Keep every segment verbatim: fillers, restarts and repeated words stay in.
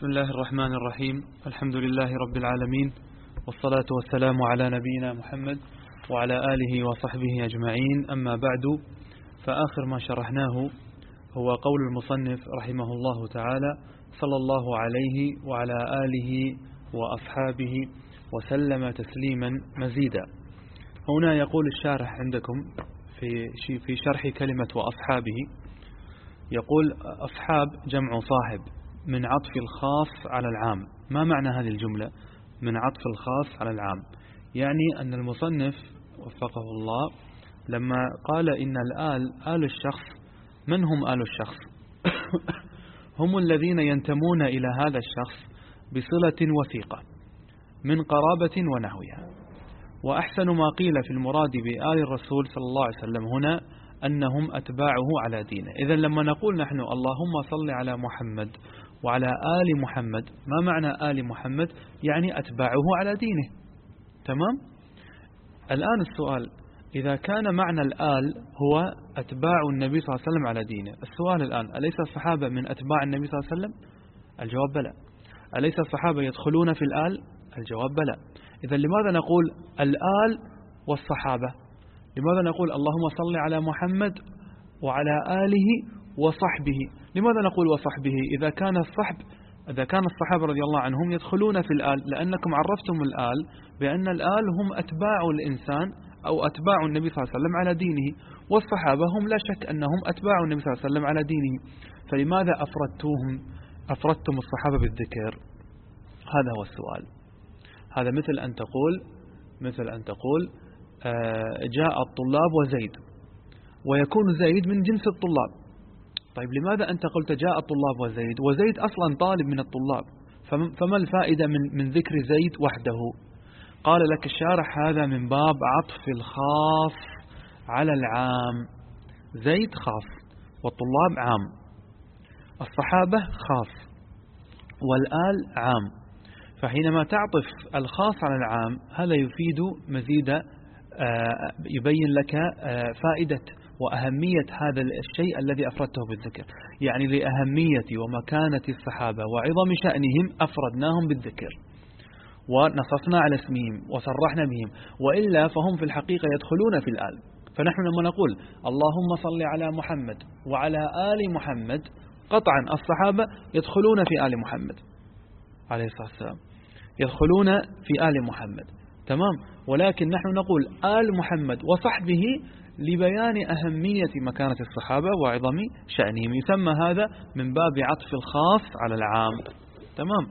بسم الله الرحمن الرحيم. الحمد لله رب العالمين، والصلاة والسلام على نبينا محمد وعلى آله وصحبه أجمعين. أما بعد، فآخر ما شرحناه هو قول المصنف رحمه الله تعالى: صلى الله عليه وعلى آله وأصحابه وسلم تسليما مزيدا. هنا يقول الشارح عندكم في في شرح كلمة وأصحابه، يقول: أصحاب جمع صاحب من عطف الخاص على العام. ما معنى هذه الجملة من عطف الخاص على العام؟ يعني أن المصنف وفقه الله لما قال إن الآل آل الشخص، من هم آل الشخص؟ هم الذين ينتمون إلى هذا الشخص بصلة وثيقة من قرابة ونحوها. وأحسن ما قيل في المراد بآل الرسول صلى الله عليه وسلم هنا أنهم أتباعه على دينه. إذن لما نقول نحن اللهم صل على محمد وعلى آل محمد، ما معنى آل محمد؟ يعني أتباعه على دينه. تمام؟ الآن السؤال: إذا كان معنى الآل هو أتباع النبي صلى الله عليه وسلم على دينه، السؤال الآن: أليس الصحابة من أتباع النبي صلى الله عليه وسلم؟ الجواب بلى. أليس الصحابة يدخلون في الآل؟ الجواب بلى. إذن لماذا نقول الآل والصحابة؟ لماذا نقول اللهم صل على محمد وعلى آله وصحبه؟ لماذا نقول وصحبه إذا كان الصحب إذا كان الصحابة رضي الله عنهم يدخلون في الآل؟ لأنكم عرفتم الآل بأن الآل هم أتباع الإنسان أو أتباع النبي صلى الله عليه وسلم على دينه، والصحابة هم لا شك أنهم أتباع النبي صلى الله عليه وسلم على دينه. فلماذا أفردتوهم أفردتم الصحابة بالذكر؟ هذا هو السؤال. هذا مثل أن تقول مثل أن تقول جاء الطلاب وزيد، ويكون زيد من جنس الطلاب. طيب لماذا أنت قلت جاء الطلاب وزيد وزيد أصلا طالب من الطلاب؟ فما الفائدة من, من ذكر زيد وحده؟ قال لك الشارح: هذا من باب عطف الخاص على العام. زيد خاص والطلاب عام، الصحابة خاص والآل عام. فحينما تعطف الخاص على العام هذا يفيد مزيد، يبين لك فائدة وأهمية هذا الشيء الذي أفردته بالذكر. يعني لأهمية ومكانة الصحابة وعظم شأنهم أفردناهم بالذكر ونصصنا على اسمهم وصرحنا بهم، وإلا فهم في الحقيقة يدخلون في الآل. فنحن لما نقول اللهم صل على محمد وعلى آل محمد، قطعا الصحابة يدخلون في آل محمد عليه الصلاة والسلام، يدخلون في آل محمد. تمام؟ ولكن نحن نقول آل محمد وصحبه لبيان أهمية مكانة الصحابة وعظم شأنهم. يسمى هذا من باب عطف الخاص على العام. تمام؟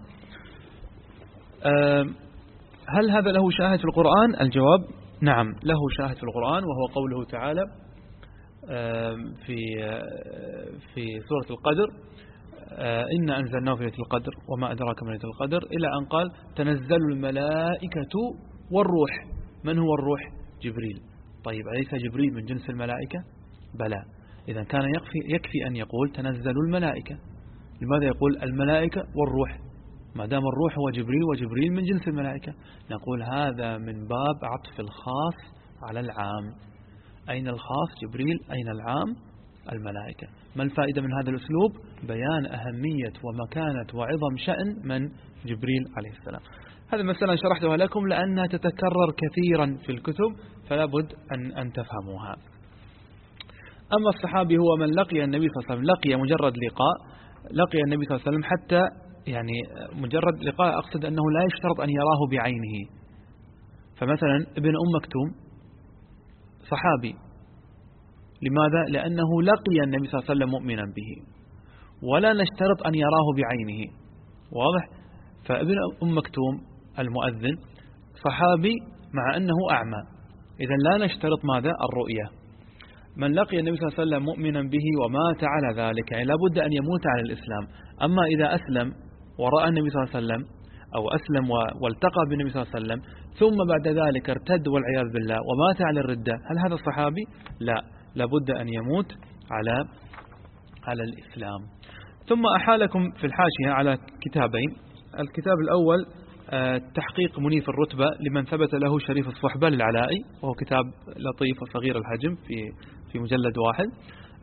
أه هل هذا له شاهد في القرآن؟ الجواب: نعم، له شاهد في القرآن، وهو قوله تعالى أه في أه في سورة القدر: أه إن أنزلناه في ليلة القدر وما أدراك ما ليلة القدر، إلى أن قال: تنزل الملائكة والروح. من هو الروح؟ جبريل. طيب أليس جبريل من جنس الملائكة؟ بلى. إذا كان يكفي, يكفي أن يقول تنزل الملائكة. لماذا يقول الملائكة والروح ما دام الروح هو جبريل وجبريل من جنس الملائكة؟ نقول هذا من باب عطف الخاص على العام. أين الخاص؟ جبريل. أين العام؟ الملائكة. ما الفائدة من هذا الأسلوب؟ بيان أهمية ومكانة وعظم شأن من؟ جبريل عليه السلام. هذه مسألة شرحتها لكم لأنها تتكرر كثيرا في الكتب، فلا بد أن, أن تفهموها. أما الصحابي هو من لقي النبي صلى الله عليه وسلم، لقي مجرد لقاء، لقي النبي صلى الله عليه وسلم حتى يعني مجرد لقاء، أقصد أنه لا يشترط أن يراه بعينه. فمثلا ابن أم مكتوم صحابي، لماذا؟ لأنه لقي النبي صلى الله عليه وسلم مؤمنا به، ولا نشترط أن يراه بعينه. واضح؟ فابن أم مكتوم المؤذن صحابي مع أنه أعمى، إذن لا نشترط ماذا؟ الرؤية. من لقي النبي صلى الله عليه وسلم مؤمنا به ومات على ذلك، يعني لابد أن يموت على الإسلام. أما إذا أسلم ورأى النبي صلى الله عليه وسلم، أو أسلم والتقى بالنبي صلى الله عليه وسلم ثم بعد ذلك ارتد والعياذ بالله ومات على الردة، هل هذا الصحابي؟ لا، لابد أن يموت على على الإسلام. ثم أحالكم في الحاشية على كتابين. الكتاب الأول تحقيق منيف الرتبة لمن ثبت له شريف الصحبة للعلائي، وهو كتاب لطيف وصغير الحجم في في مجلد واحد.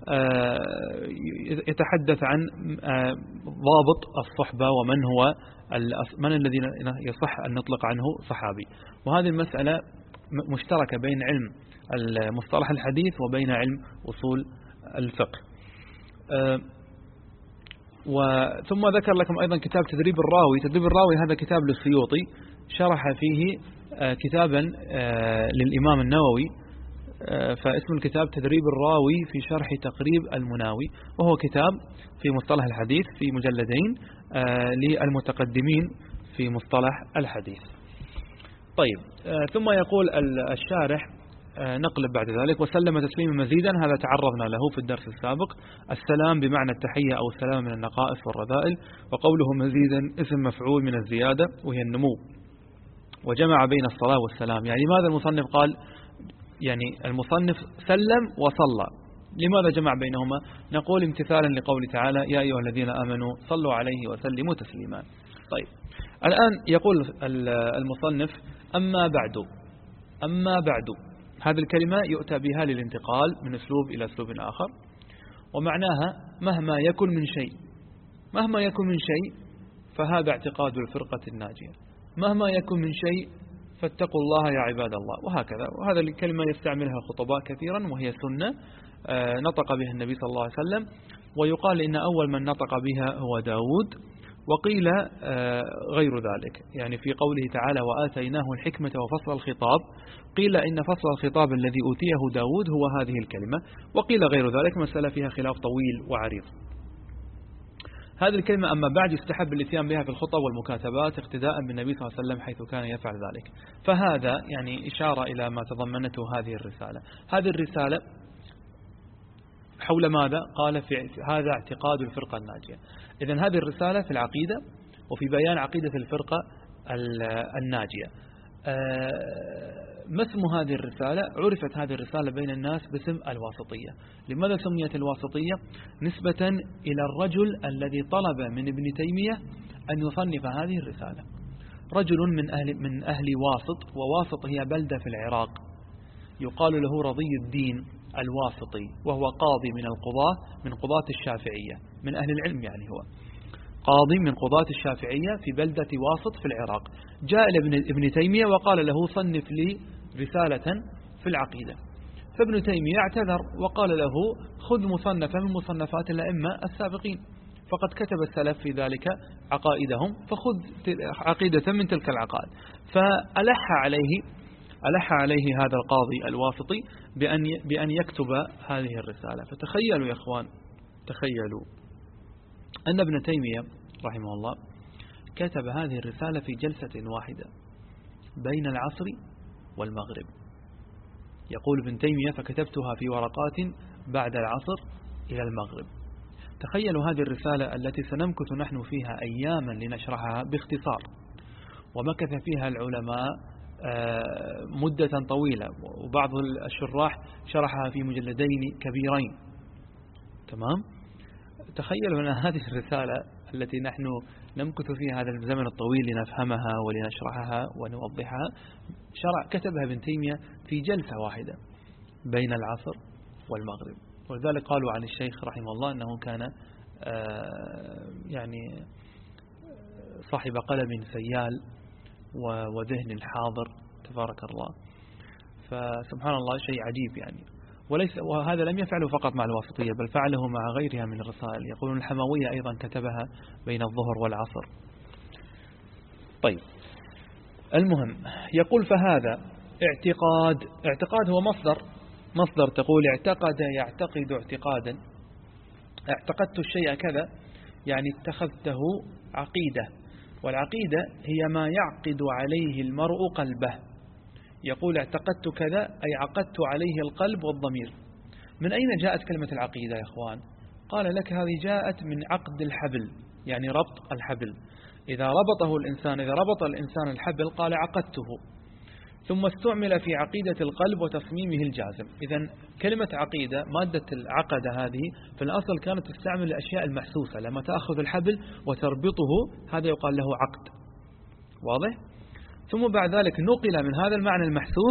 يتحدث عن ضابط الصحبة ومن هو من الذي يصح أن نطلق عنه صحابي. وهذه المسألة مشتركة بين علم المصطلح الحديث وبين علم أصول الفقه. وثم ذكر لكم أيضا كتاب تدريب الراوي. تدريب الراوي هذا كتاب للسيوطي شرح فيه كتابا للإمام النووي، فاسم الكتاب تدريب الراوي في شرح تقريب المناوي، وهو كتاب في مصطلح الحديث في مجلدين للمتقدمين في مصطلح الحديث. طيب، ثم يقول الشارح نقلب بعد ذلك: وسلم تسليما مزيدا. هذا تعرضنا له في الدرس السابق. السلام بمعنى التحية أو السلام من النقائص والرذائل، وقوله مزيدا اسم مفعول من الزيادة وهي النمو، وجمع بين الصلاة والسلام. يعني لماذا المصنف قال يعني المصنف سلم وصلى؟ لماذا جمع بينهما؟ نقول امتثالا لقول تعالى: يا أيها الذين آمنوا صلوا عليه وسلموا تسليما. طيب، الآن يقول المصنف: أما بعد. أما بعد هذه الكلمة يؤتى بها للانتقال من أسلوب إلى أسلوب آخر، ومعناها مهما يكن من شيء. مهما يكن من شيء فهذا اعتقاد الفرقة الناجية. مهما يكن من شيء فاتقوا الله يا عباد الله، وهكذا. وهذا الكلمة يستعملها الخطباء كثيرا، وهي سنة نطق بها النبي صلى الله عليه وسلم. ويقال إن أول من نطق بها هو داود، وقيل غير ذلك، يعني في قوله تعالى: وآتيناه الحكمة وفصل الخطاب، قيل إن فصل الخطاب الذي أوتيه داود هو هذه الكلمة، وقيل غير ذلك، مسألة فيها خلاف طويل وعريض. هذه الكلمة أما بعد يستحب الاتيان بها في الخطب والمكاتبات اقتداء بالنبي صلى الله عليه وسلم حيث كان يفعل ذلك. فهذا يعني إشارة إلى ما تضمنته هذه الرسالة. هذه الرسالة حول ماذا؟ قال في هذا اعتقاد الفرقة الناجية. إذن هذه الرسالة في العقيدة وفي بيان عقيدة الفرقة الناجية. ما اسم هذه الرسالة؟ عرفت هذه الرسالة بين الناس باسم الواسطية. لماذا سميت الواسطية؟ نسبة إلى الرجل الذي طلب من ابن تيمية أن يصنف هذه الرسالة. رجل من أهل, من أهل واسط، وواسط هي بلدة في العراق يقال له رضي الدين الواسطي، وهو قاضي من القضاة من قضاة الشافعية، من أهل العلم، يعني هو قاضي من قضاة الشافعية في بلدة واسط في العراق. جاء ابن تيمية وقال له: صنف لي رسالة في العقيدة. فابن تيمية اعتذر وقال له: خذ مصنفا من مصنفات الأئمة السابقين، فقد كتب السلف في ذلك عقائدهم، فخذ عقيدة من تلك العقائد. فألح عليه ألح عليه هذا القاضي الواسطي بأن بأن يكتب هذه الرسالة. فتخيلوا يا إخوان، تخيلوا أن ابن تيمية رحمه الله كتب هذه الرسالة في جلسة واحدة بين العصر والمغرب. يقول ابن تيمية: فكتبتها في ورقات بعد العصر إلى المغرب. تخيلوا هذه الرسالة التي سنمكث نحن فيها أياما لنشرحها باختصار، ومكث فيها العلماء مدة طويلة، وبعض الشراح شرحها في مجلدين كبيرين. تمام؟ تخيلوا أن هذه الرسالة التي نحن نمكث فيها هذا الزمن الطويل لنفهمها ولنشرحها ونوضحها، شرع كتبها ابن تيمية في جلسة واحدة بين العصر والمغرب. ولذلك قالوا عن الشيخ رحمه الله أنه كان يعني صاحب قلم سيال وذهن حاضر تبارك الله. فسبحان الله شيء عجيب يعني. وليس وهذا لم يفعله فقط مع الواسطية، بل فعله مع غيرها من الرسائل. يقولون الحموية أيضا كتبها بين الظهر والعصر. طيب، المهم يقول: فهذا اعتقاد. اعتقاد هو مصدر مصدر تقول اعتقد يعتقد اعتقادا. اعتقدت الشيء كذا يعني اتخذته عقيدة، والعقيدة هي ما يعقد عليه المرء قلبه. يقول اعتقدت كذا أي عقدت عليه القلب والضمير. من أين جاءت كلمة العقيدة يا إخوان؟ قال لك: هذه جاءت من عقد الحبل، يعني ربط الحبل. إذا ربطه الإنسان إذا ربط الإنسان الحبل قال عقدته، ثم استعمل في عقيدة القلب وتصميمه الجازم. إذن كلمة عقيدة مادة العقد هذه في الأصل كانت تستعمل الأشياء المحسوسة. لما تأخذ الحبل وتربطه هذا يقال له عقد. واضح؟ ثم بعد ذلك نقل من هذا المعنى المحسوس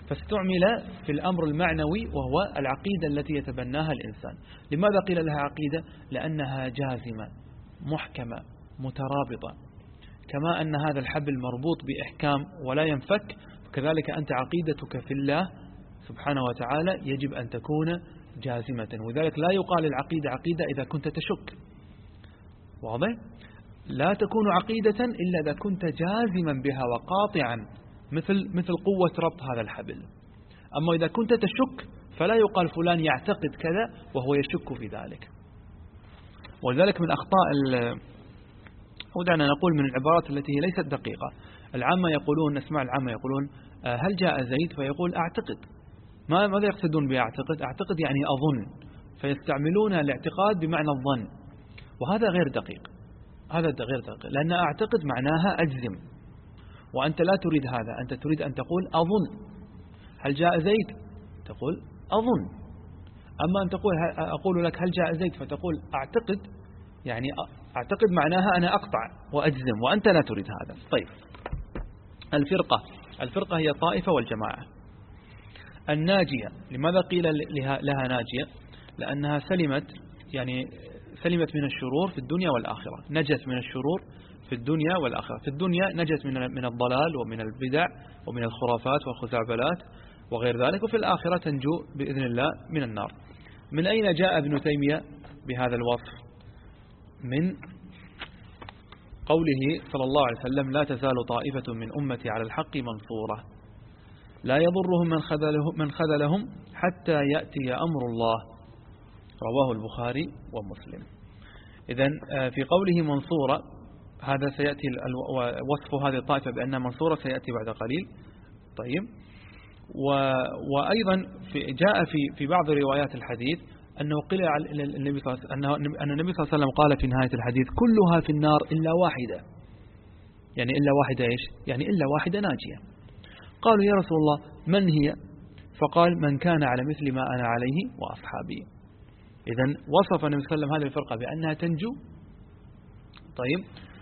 فاستعمل في الأمر المعنوي وهو العقيدة التي يتبناها الإنسان. لماذا قيل لها عقيدة؟ لأنها جازمة محكمة مترابطة، كما أن هذا الحبل مربوط بإحكام ولا ينفك، كذلك أنت عقيدتك في الله سبحانه وتعالى يجب أن تكون جازمة. وذلك لا يقال العقيدة عقيدة إذا كنت تشك، واضح؟ لا تكون عقيدة إلا إذا كنت جازما بها وقاطعا، مثل مثل قوة ربط هذا الحبل. أما إذا كنت تشك فلا يقال فلان يعتقد كذا وهو يشك في ذلك. ولذلك من أخطاء ودعنا نقول من العبارات التي هي ليست دقيقة، العامة يقولون، نسمع العامة يقولون هل جاء زيد؟ فيقول أعتقد. ما ماذا يقصدون بأعتقد؟ أعتقد يعني أظن، فيستعملون الاعتقاد بمعنى الظن، وهذا غير دقيق. هذا غير دقيق، لأن أعتقد معناها أجزم، وأنت لا تريد هذا، أنت تريد أن تقول أظن. هل جاء زيد؟ تقول أظن. أما أن تقول أقول لك هل جاء زيد فتقول أعتقد، يعني أعتقد معناها أنا أقطع وأجزم، وأنت لا تريد هذا. طيب، الفرقة الفرقة هي الطائفة والجماعة. الناجية، لماذا قيل لها ناجية؟ لأنها سلمت، يعني سلمت من الشرور في الدنيا والآخرة، نجت من الشرور في الدنيا والآخرة. في الدنيا نجت من من الضلال ومن البدع ومن الخرافات والخزعبلات وغير ذلك، وفي الآخرة تنجو بإذن الله من النار. من أين جاء ابن تيمية بهذا الوصف؟ من قوله صلى الله عليه وسلم: لا تزال طائفة من أمتي على الحق منصورة لا يضرهم من خذلهم, من خذلهم حتى يأتي أمر الله، رواه البخاري ومسلم. إذن في قوله منصورة، هذا سيأتي وصف هذه الطائفة بأنها منصورة سيأتي بعد قليل. طيب، وأيضا في جاء في في بعض روايات الحديث أنه قيل النبي صلى الله عليه وسلم أن النبي صلى الله عليه وسلم قال في نهاية الحديث: كلها في النار إلا واحدة. يعني إلا واحدة إيش؟ يعني إلا واحدة ناجية. قالوا: يا رسول الله من هي؟ فقال: من كان على مثل ما أنا عليه وأصحابي. إذن وصف النبي صلى الله عليه وسلم هذه الفرقة بأنها تنجو. طيب،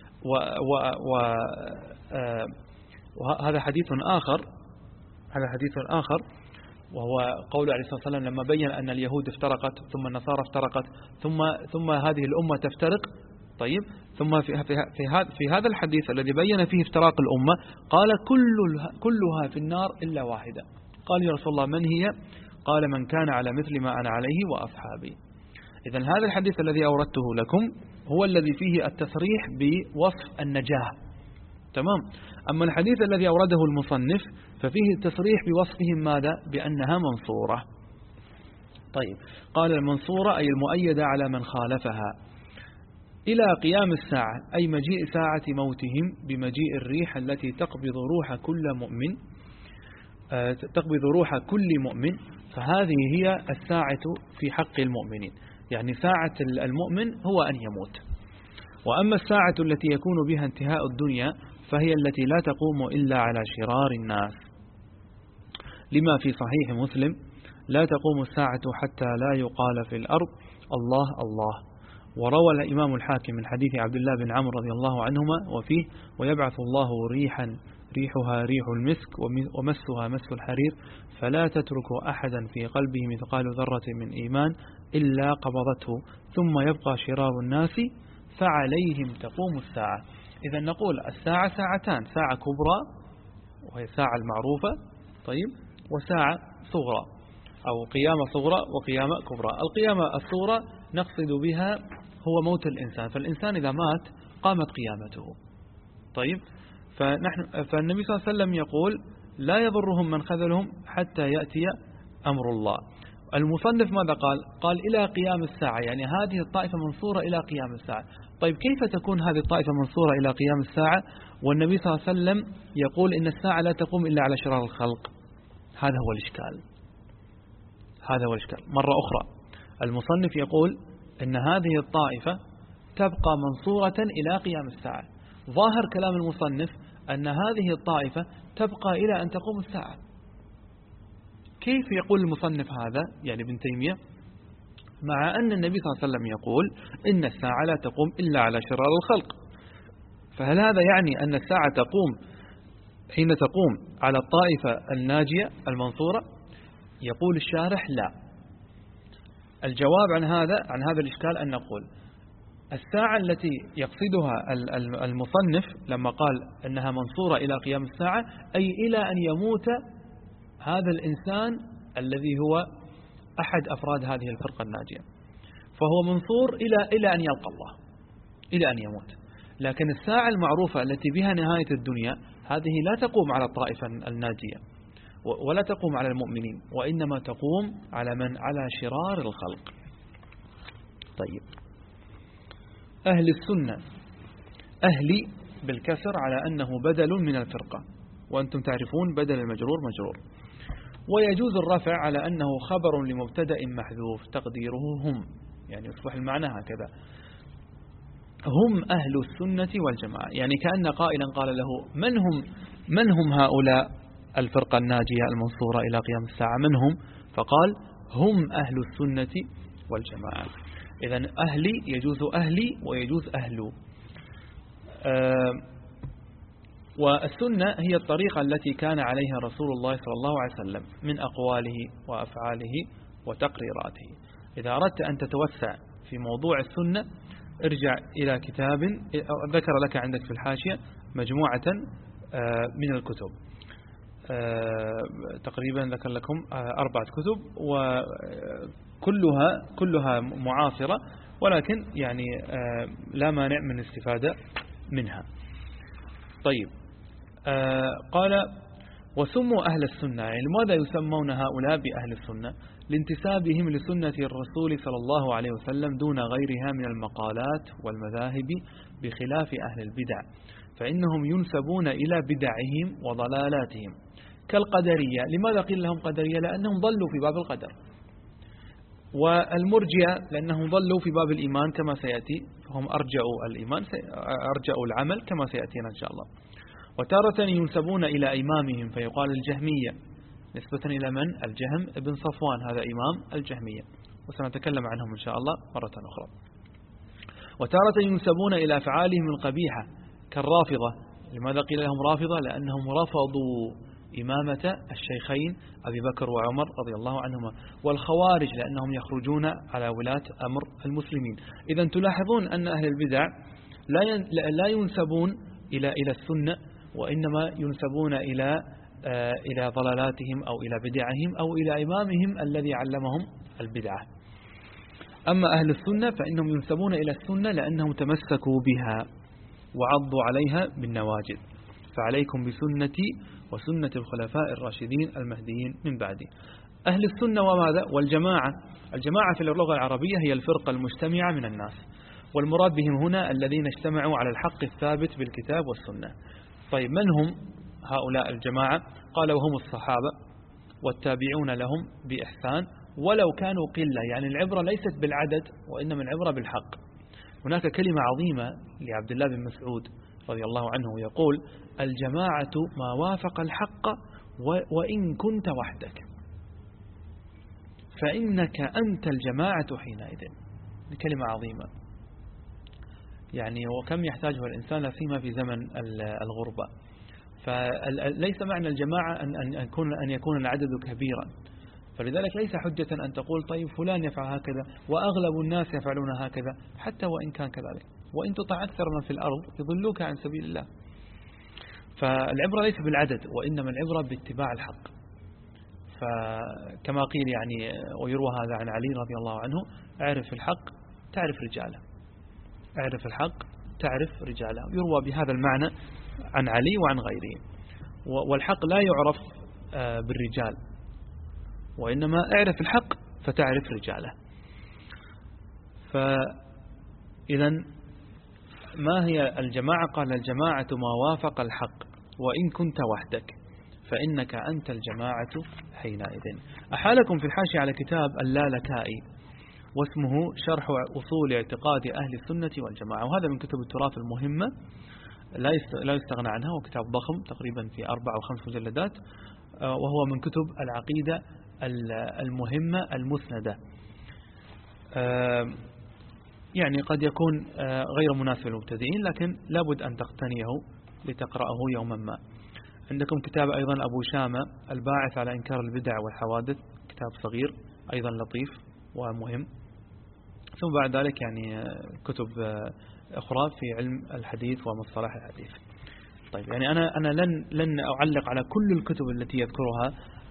وهذا حديث آخر هذا حديث آخر وهو قول عليه الصلاة والسلام لما بين أن اليهود افترقت ثم النصارى افترقت ثم ثم هذه الأمة تفترق. طيب، ثم في في هذا في هذا الحديث الذي بين فيه افتراق الأمة قال: كل كلها في النار إلا واحدة. قال: يا رسول الله من هي؟ قال: من كان على مثل ما أنا عليه وأصحابي. إذن هذا الحديث الذي أوردته لكم هو الذي فيه التصريح بوصف النجاة، تمام. أما الحديث الذي أورده المصنف ففيه التصريح بوصفهم ماذا؟ بأنها منصورة. طيب، قال: المنصورة أي المؤيدة على من خالفها إلى قيام الساعة، أي مجيء ساعة موتهم بمجيء الريح التي تقبض روح كل مؤمن تقبض روح كل مؤمن. فهذه هي الساعة في حق المؤمنين، يعني ساعة المؤمن هو أن يموت. وأما الساعة التي يكون بها انتهاء الدنيا فهي التي لا تقوم إلا على شرار الناس، لما في صحيح مسلم: لا تقوم الساعة حتى لا يقال في الأرض الله الله. وروى الإمام الحاكم من حديث عبد الله بن عمرو رضي الله عنهما وفيه: ويبعث الله ريحا ريحها ريح المسك ومسها مس الحرير فلا تترك أحدا في قلبه مثقال ذرة من إيمان إلا قبضته ثم يبقى شرار الناس فعليهم تقوم الساعة. إذا نقول الساعة ساعتان: ساعة كبرى وهي الساعة المعروفة، طيب، وساعة صغرى أو قيامة صغرى وقيامة كبرى. القيامة الصغرى نقصد بها هو موت الإنسان، فالإنسان إذا مات قامت قيامته. طيب، فنحن فالنبي صلى الله عليه وسلم يقول: لا يضرهم من خذلهم حتى يأتي أمر الله. المصنف ماذا قال؟ قال: إلى قيام الساعة، يعني هذه الطائفة منصورة إلى قيام الساعة. طيب، كيف تكون هذه الطائفة منصورة إلى قيام الساعة والنبي صلى الله عليه وسلم يقول إن الساعة لا تقوم إلا على شرار الخلق؟ هذا هو الإشكال هذا هو الإشكال. مرة أخرى المصنف يقول إن هذه الطائفة تبقى منصورة إلى قيام الساعة. ظاهر كلام المصنف أن هذه الطائفة تبقى إلى أن تقوم الساعة. كيف يقول المصنف هذا، يعني ابن تيمية، مع أن النبي صلى الله عليه وسلم يقول إن الساعة لا تقوم إلا على شرار الخلق؟ فهل هذا يعني أن الساعة تقوم حين تقوم على الطائفة الناجية المنصورة؟ يقول الشارح لا. الجواب عن هذا عن هذا الإشكال أن نقول الساعة التي يقصدها المصنف لما قال أنها منصورة إلى قيام الساعة أي إلى أن يموت هذا الإنسان الذي هو أحد أفراد هذه الفرقة الناجية، فهو منصور إلى إلى أن يلقى الله، إلى أن يموت. لكن الساعة المعروفة التي بها نهاية الدنيا هذه لا تقوم على الطائفة الناجية ولا تقوم على المؤمنين، وإنما تقوم على من؟ على شرار الخلق. طيب، أهل السنة، أهلي بالكسر على أنه بدل من الفرقة، وأنتم تعرفون بدل المجرور مجرور. ويجوز الرفع على أنه خبر لمبتدأ محذوف تقديره هم، يعني يصبح المعنى هكذا: هم أهل السنة والجماعة. يعني كأن قائلا قال له من هم من هم هؤلاء الفرقة الناجية المنصورة إلى قيام الساعة؟ من هم؟ فقال هم أهل السنة والجماعة. إذن أهلي يجوز أهلي ويجوز أهل. أه والسنة هي الطريقة التي كان عليها رسول الله صلى الله عليه وسلم من أقواله وأفعاله وتقريراته. إذا أردت أن تتوسع في موضوع السنة ارجع إلى كتاب ذكر لك عندك في الحاشية مجموعة من الكتب، تقريبا ذكر لكم أربعة كتب وكلها كلها معاصرة، ولكن يعني لا مانع من الاستفادة منها. طيب، قال وسموا أهل السنة. يعني لماذا يسمون هؤلاء بأهل السنة؟ لانتسابهم لسنة الرسول صلى الله عليه وسلم دون غيرها من المقالات والمذاهب بخلاف أهل البدع، فإنهم ينسبون إلى بدعهم وضلالاتهم كالقدرية. لماذا قيل لهم قدرية؟ لأنهم ضلوا في باب القدر. والمرجئة لأنهم ضلوا في باب الإيمان كما سيأتي، فهم أرجعوا الإيمان أرجعوا العمل كما سيأتينا إن شاء الله. وتارة ينسبون إلى إمامهم فيقال الجهمية نسبة إلى من؟ الجهم ابن صفوان، هذا إمام الجهمية، وسنتكلم عنهم إن شاء الله مرة أخرى. وتارة ينسبون إلى أفعالهم القبيحة كالرافضة. لماذا قيل لهم رافضة؟ لأنهم رفضوا إمامة الشيخين أبي بكر وعمر رضي الله عنهما. والخوارج لأنهم يخرجون على ولاة أمر المسلمين. إذن تلاحظون أن أهل البدع لا ينسبون إلى إلى السنة، وإنما ينسبون إلى إلى ضلالاتهم أو إلى بدعهم أو إلى إمامهم الذي علمهم البدعة. أما أهل السنة فإنهم ينسبون إلى السنة لأنهم تمسكوا بها وعضوا عليها بالنواجذ. فعليكم بسنتي وسنة الخلفاء الراشدين المهديين من بعدي. أهل السنة وماذا؟ والجماعة. الجماعة في اللغة العربية هي الفرقة المجتمعة من الناس، والمراد بهم هنا الذين اجتمعوا على الحق الثابت بالكتاب والسنة. طيب، من هم هؤلاء الجماعة؟ قالوا هم الصحابة والتابعون لهم بإحسان ولو كانوا قلة. يعني العبرة ليست بالعدد وإنما العبرة بالحق. هناك كلمة عظيمة لعبد الله بن مسعود رضي الله عنه يقول: الجماعة ما وافق الحق وإن كنت وحدك فإنك أنت الجماعة حينئذ. كلمة عظيمة، يعني وكم يحتاجها الإنسان لا سيما في زمن الغربة. فليس معنى الجماعة أن يكون أن يكون العدد كبيرا، فلذلك ليس حجة أن تقول طيب فلان يفعل هكذا وأغلب الناس يفعلون هكذا، حتى وإن كان كذلك. وإن تطع أكثر من في الأرض يضلوك عن سبيل الله. فالعبرة ليس بالعدد وإنما العبرة باتباع الحق. فكما قيل يعني، ويروى هذا عن علي رضي الله عنه: اعرف الحق تعرف رجاله، اعرف الحق تعرف رجاله. يروى بهذا المعنى عن علي وعن غيره. والحق لا يعرف بالرجال، وإنما اعرف الحق فتعرف رجاله. فإذا ما هي الجماعة؟ قال: الجماعة ما وافق الحق وإن كنت وحدك فإنك أنت الجماعة حينئذ. أحالكم في الحاشية على كتاب اللالكائي واسمه شرح أصول اعتقاد أهل السنة والجماعة، وهذا من كتب التراث المهمة لا يستغنى عنها، وكتاب ضخم تقريبا في أربع أو خمس مجلدات، وهو من كتب العقيدة المهمة المسندة. يعني قد يكون غير مناسب للمبتدئين، لكن لابد أن تقتنيه لتقرأه يوما ما. عندكم كتاب أيضا أبو شامة الباعث على إنكار البدع والحوادث، كتاب صغير أيضا لطيف ومهم. ثم بعد ذلك يعني كتب أخرى في علم الحديث ومصطلح الحديث. طيب يعني أنا أنا لن لن أعلق على كل الكتب التي يذكرها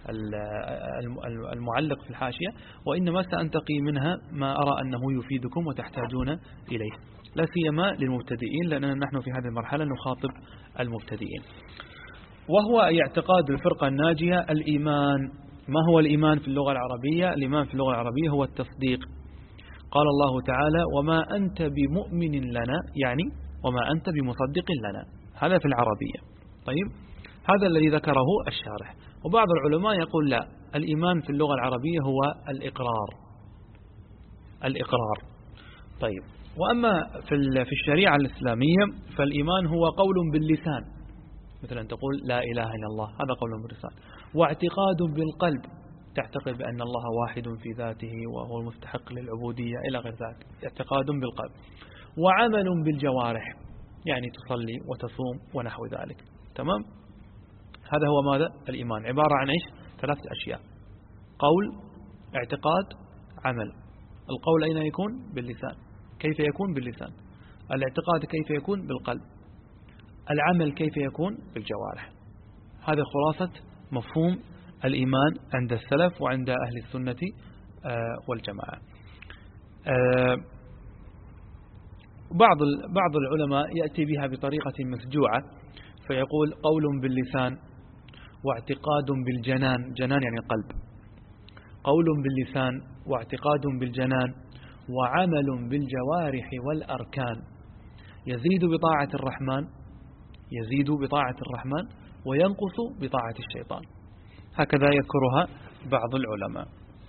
المعلق في الحاشية، وإنما سأنتقي منها ما أرى أنه يفيدكم وتحتاجون إليه، لا سيما للمبتدئين، لأننا نحن في هذه المرحلة نخاطب المبتدئين. وهو اعتقاد الفرقة الناجية الإيمان. ما هو الإيمان في اللغة العربية؟ الإيمان في اللغة العربية هو التصديق. قال الله تعالى: وما أنت بمؤمن لنا، يعني وما أنت بمصدق لنا، هذا في العربية. طيب هذا الذي ذكره الشارح. وبعض العلماء يقول لا، الإيمان في اللغة العربية هو الإقرار. الإقرار. طيب وأما في الشريعة الإسلامية فالإيمان هو قول باللسان، مثل أن تقول لا إله إلا الله، هذا قول باللسان. واعتقاد بالقلب، تعتقد بأن الله واحد في ذاته وهو المستحق للعبودية إلى غير ذلك، اعتقاد بالقلب. وعمل بالجوارح، يعني تصلي وتصوم ونحو ذلك. تمام؟ هذا هو ماذا؟ الإيمان عبارة عن إيش؟ ثلاثة أشياء: قول، اعتقاد، عمل. القول أين يكون؟ باللسان. كيف يكون؟ باللسان. الاعتقاد كيف يكون؟ بالقلب. العمل كيف يكون؟ بالجوارح. هذا خلاصة مفهوم الإيمان عند السلف وعند أهل السنة والجماعة. بعض بعض العلماء يأتي بها بطريقة مسجوعة، فيقول قول باللسان، واعتقاد بالجنان، جنان يعني قلب، قول باللسان واعتقاد بالجنان، وعمل بالجوارح والأركان، يزيد بطاعة الرحمن يزيد بطاعة الرحمن وينقص بطاعة الشيطان. هكذا يذكرها بعض العلماء.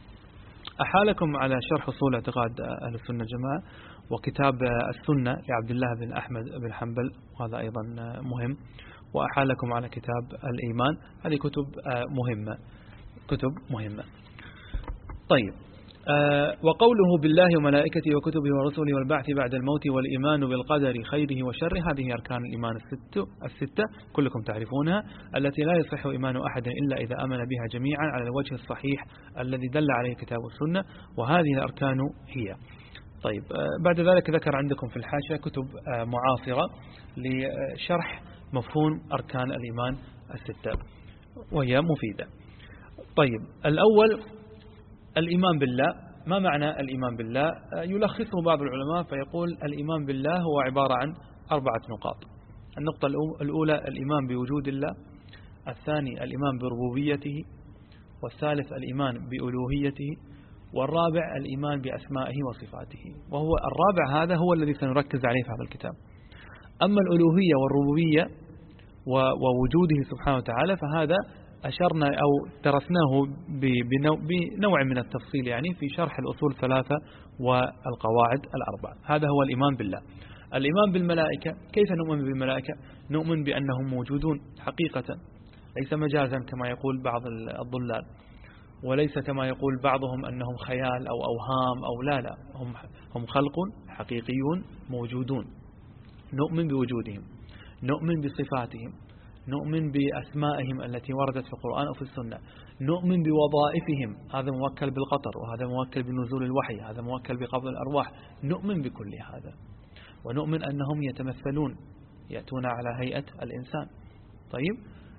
أحالكم على شرح أصول اعتقاد أهل السنة الجماعة وكتاب السنة لعبد الله بن أحمد بن حنبل، وهذا أيضا مهم. وأحالكم على كتاب الإيمان، هذه كتب مهمة كتب مهمة. طيب أه وقوله بالله وملائكته وكتبه ورسله والبعث بعد الموت والإيمان بالقدر خيره وشره، هذه أركان الإيمان الستة, الستة كلكم تعرفونها، التي لا يصح إيمان أحد إلا إذا أمن بها جميعا على الوجه الصحيح الذي دل عليه كتاب السنة، وهذه الأركان هي. طيب أه بعد ذلك ذكر عندكم في الحاشية كتب أه معاصرة لشرح مفهوم أركان الإيمان الستة وهي مفيدة. طيب الأول الإيمان بالله. ما معنى الإيمان بالله؟ يلخصه بعض العلماء فيقول الإيمان بالله هو عبارة عن أربعة نقاط. النقطة الأولى الإيمان بوجود الله، الثاني الإيمان بربوبيته، والثالث الإيمان بألوهيته، والرابع الإيمان بأسمائه وصفاته. وهو الرابع هذا هو الذي سنركز عليه في هذا الكتاب. أما الألوهية والربوبية ووجوده سبحانه وتعالى فهذا أشرنا أو درسناه بنوع من التفصيل يعني في شرح الأصول الثلاثة والقواعد الأربعة. هذا هو الإيمان بالله. الإيمان بالملائكة، كيف نؤمن بالملائكة؟ نؤمن بأنهم موجودون حقيقة، ليس مجازا كما يقول بعض الضلال، وليس كما يقول بعضهم أنهم خيال أو أوهام أو لا لا، هم هم خلق حقيقيون موجودون. نؤمن بوجودهم، نؤمن بصفاتهم، نؤمن بأسمائهم التي وردت في القرآن أو في السنة، نؤمن بوظائفهم، هذا موكل بالقطر، وهذا موكل بنزول الوحي، هذا موكل بقبض الأرواح. نؤمن بكل هذا، ونؤمن أنهم يتمثلون، يأتون على هيئة الإنسان. طيب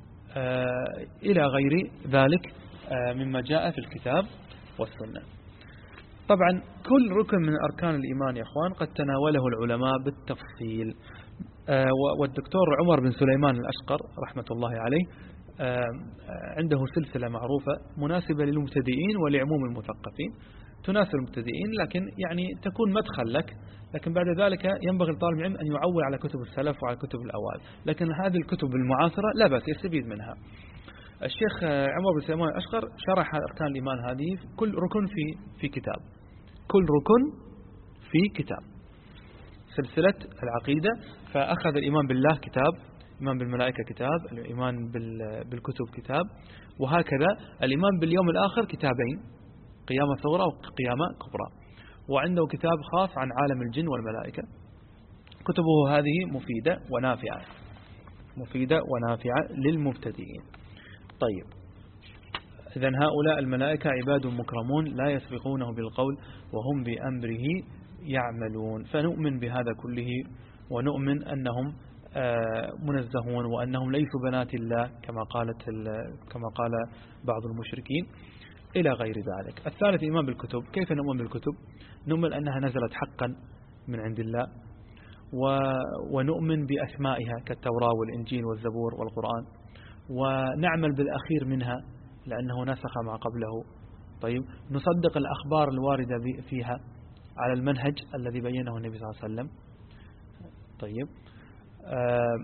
آه إلى غير ذلك آه مما جاء في الكتاب والسنة. طبعا كل ركن من أركان الإيمان يا أخوان قد تناوله العلماء بالتفصيل، آه والدكتور عمر بن سليمان الأشقر رحمة الله عليه آه عنده سلسلة معروفة مناسبة للمبتدئين ولعموم المثقفين، تناسب المبتدئين لكن يعني تكون مدخل لك، لكن بعد ذلك ينبغي لطالب العلم أن يعول على كتب السلف وعلى كتب الأوائل. لكن هذه الكتب المعاصرة لا بأس يستفيد منها. الشيخ عمر بن سليمان الأشقر شرح أركان الإيمان هذه كل ركن في في كتاب، كل ركن في كتاب، سلسلة العقيدة. فأخذ الإيمان بالله كتاب، الإيمان بالملائكة كتاب، الإيمان بالكتب كتاب، وهكذا الإيمان باليوم الآخر كتابين، قيامة صغرى وقيامة كبرى، وعنده كتاب خاص عن عالم الجن والملائكة. كتبه هذه مفيدة ونافعة. مفيدة ونافعة للمبتدئين. طيب، إذن هؤلاء الملائكة عباد مكرمون لا يسبقونه بالقول وهم بأمره يعملون، فنؤمن بهذا كله ونؤمن أنهم منزهون وأنهم ليسوا بنات الله كما قالت كما قال بعض المشركين إلى غير ذلك. الثالث الإيمان بالكتب. كيف نؤمن بالكتب؟ نؤمن أنها نزلت حقا من عند الله، ونؤمن بأسمائها كالتوراة والإنجيل والزبور والقرآن، ونعمل بالأخير منها لأنه نسخ ما قبله. طيب، نصدق الأخبار الواردة فيها على المنهج الذي بينه النبي صلى الله عليه وسلم. طيب، آه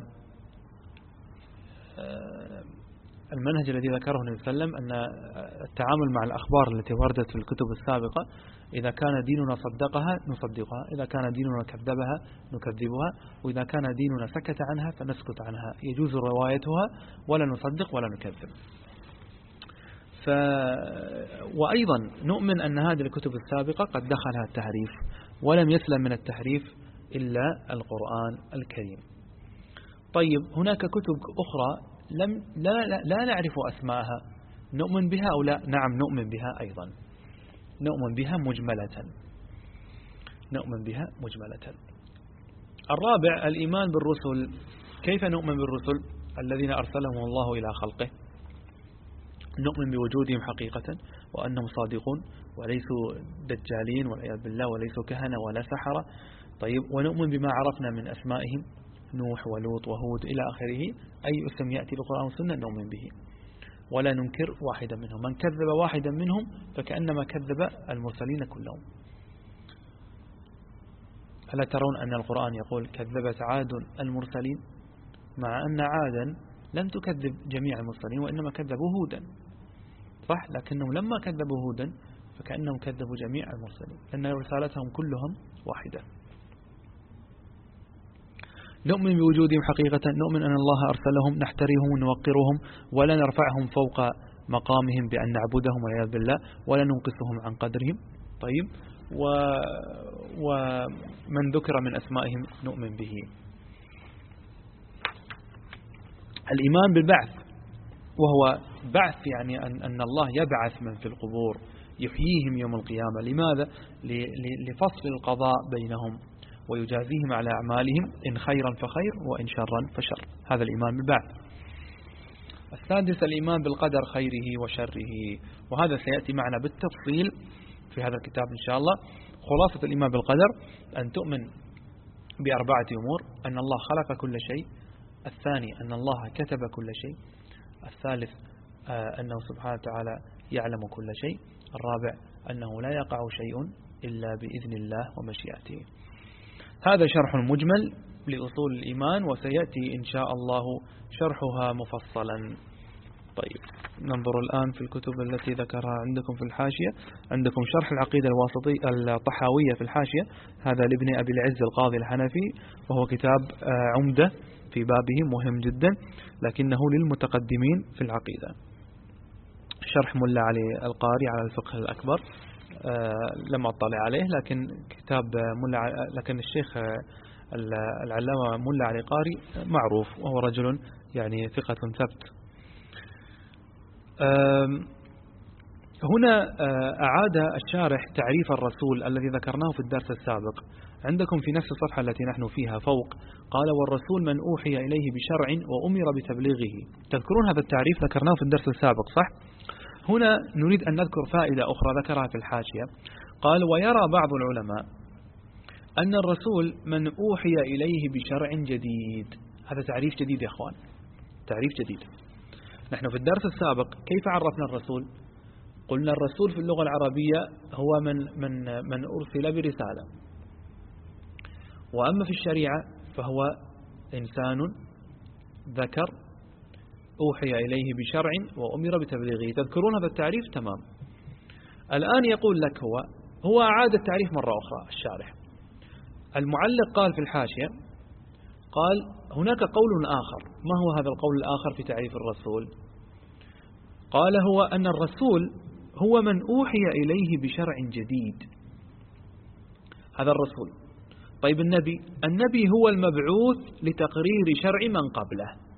آه المنهج الذي ذكره النبي صلى الله عليه وسلم أن التعامل مع الأخبار التي وردت في الكتب السابقة، إذا كان ديننا صدقها نصدقها، إذا كان ديننا كذبها نكذبها، وإذا كان ديننا سكت عنها فنسكت عنها، يجوز روايتها ولا نصدق ولا نكذب. ف... وأيضا نؤمن أن هذه الكتب السابقة قد دخلها التحريف، ولم يسلم من التحريف إلا القرآن الكريم. طيب، هناك كتب أخرى لم لا, لا, لا نعرف أسماءها، نؤمن بها أو لا؟ نعم، نؤمن بها أيضا، نؤمن بها مجملة، نؤمن بها مجملة. الرابع الإيمان بالرسل. كيف نؤمن بالرسل الذين أرسلهم الله إلى خلقه؟ نؤمن بوجودهم حقيقة وأنهم صادقون وليسوا دجالين والعياذ بالله، وليسوا كهنة ولا سحرة. طيب، ونؤمن بما عرفنا من أسمائهم، نوح ولوط وهود إلى آخره، أي اسم يأتي بالقرآن والسنة نؤمن به ولا ننكر واحدا منهم. من كذب واحدا منهم فكأنما كذب المرسلين كلهم. ألا ترون أن القرآن يقول كذبت عاد المرسلين، مع أن عادا لم تكذب جميع المرسلين وإنما كذبوا هودا، صح؟ لكنهم لما كذبوا هودا فكأنهم كذبوا جميع المرسلين لأن رسالتهم كلهم واحدة. نؤمن بوجودهم حقيقة، نؤمن أن الله أرسلهم، نحترمهم ونوقرهم ولا نرفعهم فوق مقامهم بأن نعبدهم والعياذ بالله، ولا ننقصهم عن قدرهم. طيب، و... ومن ذكر من أسمائهم نؤمن به. الإيمان بالبعث، وهو بعث يعني أن, أن الله يبعث من في القبور، يحييهم يوم القيامة. لماذا؟ لفصل القضاء بينهم ويجازيهم على أعمالهم، إن خيرا فخير وإن شرا فشر. هذا الإيمان بالبعث. السادس الإيمان بالقدر خيره وشره، وهذا سيأتي معنا بالتفصيل في هذا الكتاب إن شاء الله. خلاصة الإيمان بالقدر أن تؤمن بأربعة أمور: أن الله خلق كل شيء، الثاني أن الله كتب كل شيء، الثالث أنه سبحانه وتعالى يعلم كل شيء، الرابع أنه لا يقع شيء إلا بإذن الله ومشيئته. هذا شرح مجمل لأصول الإيمان، وسيأتي إن شاء الله شرحها مفصلا. طيب، ننظر الآن في الكتب التي ذكرها عندكم في الحاشية. عندكم شرح العقيدة الواسطية الطحاوية في الحاشية، هذا لابن أبي العز القاضي الحنفي، وهو كتاب عمدة في بابه مهم جدا، لكنه للمتقدمين في العقيدة. شرح ملا علي القاري على الفقه الأكبر لم أطلع عليه، لكن كتاب ملا لكن الشيخ العلامة ملا علي قاري معروف، وهو رجل يعني ثقة ثبت. هنا أعاد الشارح تعريف الرسول الذي ذكرناه في الدرس السابق. عندكم في نفس الصفحة التي نحن فيها فوق قال: والرسول من أوحي إليه بشرع وأمر بتبليغه. تذكرون هذا التعريف ذكرناه في الدرس السابق، صح؟ هنا نريد أن نذكر فائدة أخرى ذكرها في الحاشية. قال: ويرى بعض العلماء أن الرسول من أوحي إليه بشرع جديد. هذا تعريف جديد يا أخوان، تعريف جديد. نحن في الدرس السابق كيف عرفنا الرسول؟ قلنا الرسول في اللغة العربية هو من من من أرسل برسالة، وأما في الشريعة فهو إنسان ذكر أوحي إليه بشرع وأمر بتبليغه. تذكرون هذا التعريف؟ تمام. الآن يقول لك هو هو أعاد التعريف مرة أخرى. الشارح المعلق قال في الحاشية، قال: هناك قول آخر. ما هو هذا القول الآخر في تعريف الرسول؟ قال: هو أن الرسول هو من أوحي إليه بشرع جديد. هذا الرسول. طيب، النبي النبي هو المبعوث لتقرير شرع من قبله.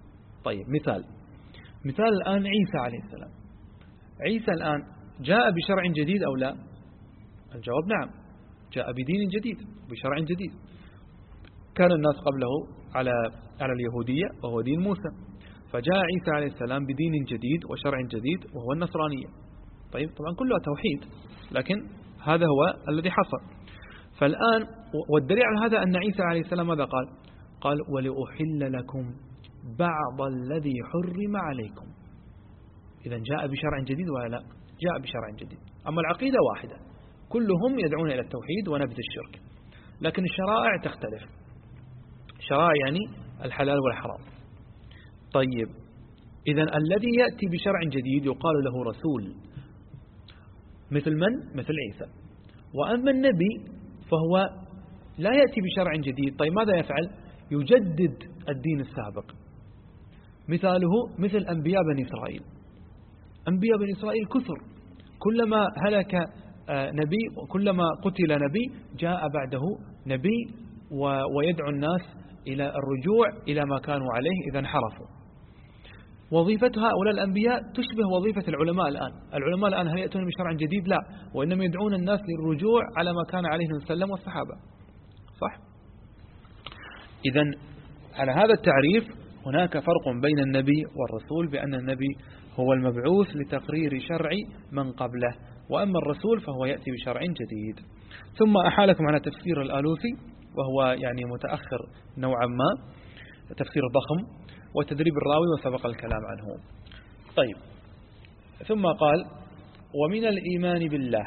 طيب مثال مثال الآن عيسى عليه السلام. عيسى الآن جاء بشرع جديد أو لا؟ الجواب نعم، جاء بدين جديد بشرع جديد. كان الناس قبله على على اليهودية وهو دين موسى، فجاء عيسى عليه السلام بدين جديد وشرع جديد وهو النصرانية. طيب طبعا كله توحيد، لكن هذا هو الذي حصل. فالآن والدليل على هذا أن عيسى عليه السلام ماذا قال؟ قال ولأحل لكم بعض الذي حرم عليكم. إذا جاء بشرع جديد ولا لا؟ جاء بشرع جديد. أما العقيدة واحدة، كلهم يدعون إلى التوحيد ونبذ الشرك، لكن الشرائع تختلف. شرائع يعني الحلال والحرام. طيب إذا الذي يأتي بشرع جديد يقال له رسول، مثل من؟ مثل عيسى. وأما النبي فهو لا يأتي بشرع جديد. طيب ماذا يفعل؟ يجدد الدين السابق. مثاله مثل أنبياء بني إسرائيل. أنبياء بني إسرائيل كثر، كلما هلك نبي وكلما قتل نبي جاء بعده نبي ويدعو الناس إلى الرجوع إلى ما كانوا عليه إذا انحرفوا. وظيفة هؤلاء الأنبياء تشبه وظيفة العلماء الآن. العلماء الآن هل يأتون بشرع جديد؟ لا، وإنما يدعون الناس للرجوع على ما كان عليه النبي صلى الله عليه وسلم والصحابة. صح؟ إذا على هذا التعريف هناك فرق بين النبي والرسول، بأن النبي هو المبعوث لتقرير شرع من قبله، وأما الرسول فهو يأتي بشرع جديد. ثم أحالكم على تفسير الآلوسي، وهو يعني متأخر نوعا ما، تفسير ضخم، وتدريب الراوي وسبق الكلام عنه. طيب ثم قال ومن الإيمان بالله.